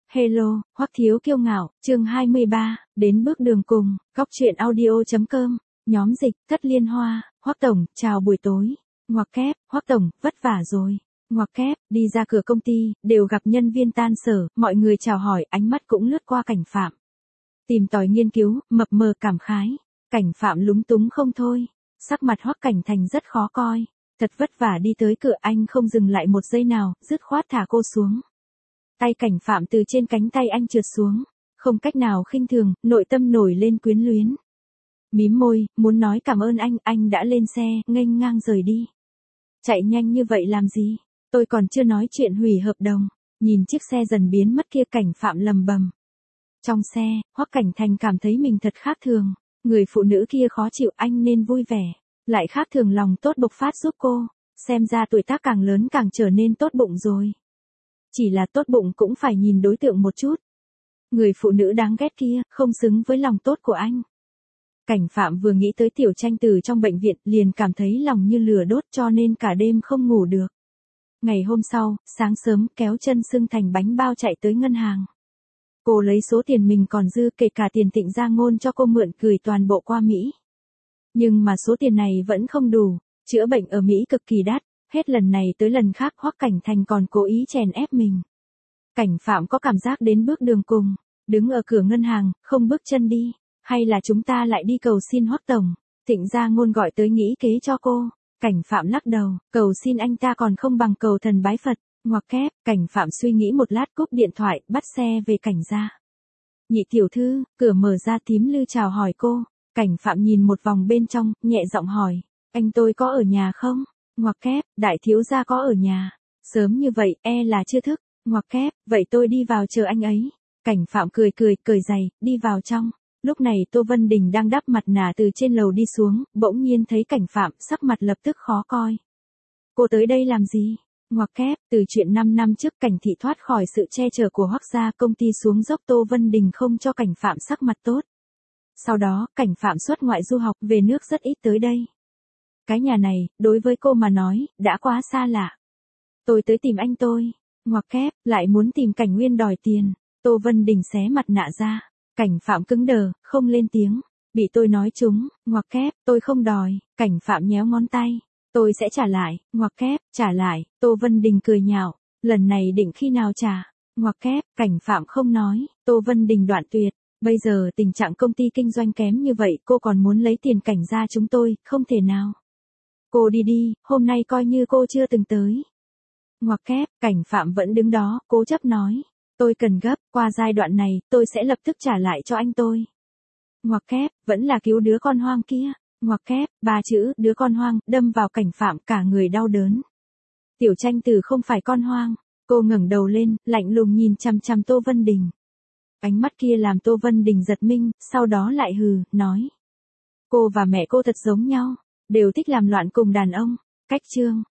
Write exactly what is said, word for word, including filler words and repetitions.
Hello, Hoắc Thiếu Kiêu Ngạo, chương hai mươi ba, đến bước đường cùng, góc truyện audio.com, nhóm dịch, Thất Liên Hoa, Hoắc Tổng, chào buổi tối, ngoặc kép, Hoắc Tổng, vất vả rồi, ngoặc kép, đi ra cửa công ty, đều gặp nhân viên tan sở, mọi người chào hỏi, ánh mắt cũng lướt qua Cảnh Phạm. Tìm tòi nghiên cứu, mập mờ cảm khái, Cảnh Phạm lúng túng không thôi, sắc mặt Hoắc Cảnh Thành rất khó coi, thật vất vả đi tới cửa anh không dừng lại một giây nào, dứt khoát thả cô xuống. Tay Cảnh Phạm từ trên cánh tay anh trượt xuống, không cách nào khinh thường, nội tâm nổi lên quyến luyến. Mím môi, muốn nói cảm ơn anh, anh đã lên xe, nghênh ngang rời đi. Chạy nhanh như vậy làm gì? Tôi còn chưa nói chuyện hủy hợp đồng, nhìn chiếc xe dần biến mất kia, Cảnh Phạm lầm bầm. Trong xe, Hoắc Cảnh Thành cảm thấy mình thật khác thường, người phụ nữ kia khó chịu, anh nên vui vẻ, lại khác thường lòng tốt bộc phát giúp cô, xem ra tuổi tác càng lớn càng trở nên tốt bụng rồi. Chỉ là tốt bụng cũng phải nhìn đối tượng một chút. Người phụ nữ đáng ghét kia, không xứng với lòng tốt của anh. Cảnh Phạm vừa nghĩ tới Tiểu Tranh từ trong bệnh viện, liền cảm thấy lòng như lửa đốt, cho nên cả đêm không ngủ được. Ngày hôm sau, sáng sớm, kéo chân sưng thành bánh bao chạy tới ngân hàng. Cô lấy số tiền mình còn dư, kể cả tiền Tịnh Gia Ngôn cho cô mượn, gửi toàn bộ qua Mỹ. Nhưng mà số tiền này vẫn không đủ, chữa bệnh ở Mỹ cực kỳ đắt. Hết lần này tới lần khác Hoắc Cảnh Thành còn cố ý chèn ép mình. Cảnh Phạm có cảm giác đến bước đường cùng, đứng ở cửa ngân hàng, không bước chân đi, hay là chúng ta lại đi cầu xin Hoắc Tổng, Tịnh Gia Ngôn gọi tới nghĩ kế cho cô. Cảnh Phạm lắc đầu, cầu xin anh ta còn không bằng cầu thần bái Phật, ngoặc kép, Cảnh Phạm suy nghĩ một lát cúp điện thoại, bắt xe về Cảnh gia. Nhị tiểu thư, cửa mở ra, Tím Lư chào hỏi cô. Cảnh Phạm nhìn một vòng bên trong, nhẹ giọng hỏi, anh tôi có ở nhà không? Ngoặc kép, đại thiếu gia có ở nhà. Sớm như vậy, e là chưa thức. Ngoặc kép, vậy tôi đi vào chờ anh ấy. Cảnh Phạm cười cười, cởi giày, đi vào trong. Lúc này Tô Vân Đình đang đắp mặt nạ từ trên lầu đi xuống, bỗng nhiên thấy Cảnh Phạm, sắc mặt lập tức khó coi. Cô tới đây làm gì? Ngoặc kép, từ chuyện năm năm trước Cảnh thị thoát khỏi sự che chở của Hoắc gia, công ty xuống dốc, Tô Vân Đình không cho Cảnh Phạm sắc mặt tốt. Sau đó, Cảnh Phạm xuất ngoại du học, về nước rất ít tới đây. Cái nhà này, đối với cô mà nói, đã quá xa lạ. Tôi tới tìm anh tôi. Ngoặc kép, lại muốn tìm Cảnh Nguyên đòi tiền. Tô Vân Đình xé mặt nạ ra. Cảnh Phạm cứng đờ, không lên tiếng. Bị tôi nói trúng. Ngoặc kép, tôi không đòi. Cảnh Phạm nhéo ngón tay. Tôi sẽ trả lại. Ngoặc kép, trả lại. Tô Vân Đình cười nhạo. Lần này định khi nào trả? Ngoặc kép, Cảnh Phạm không nói. Tô Vân Đình đoạn tuyệt. Bây giờ tình trạng công ty kinh doanh kém như vậy, cô còn muốn lấy tiền Cảnh gia chúng tôi, không thể nào. Cô đi đi, hôm nay coi như cô chưa từng tới. Ngoặc kép, Cảnh Phạm vẫn đứng đó, cố chấp nói. Tôi cần gấp, qua giai đoạn này, tôi sẽ lập tức trả lại cho anh tôi. Ngoặc kép, vẫn là cứu đứa con hoang kia. Ngoặc kép, ba chữ, đứa con hoang, đâm vào Cảnh Phạm, cả người đau đớn. Tiểu Tranh Tử không phải con hoang. Cô ngẩng đầu lên, lạnh lùng nhìn chằm chằm Tô Vân Đình. Ánh mắt kia làm Tô Vân Đình giật mình, sau đó lại hừ, nói. Cô và mẹ cô thật giống nhau. Đều thích làm loạn cùng đàn ông. Cách chương.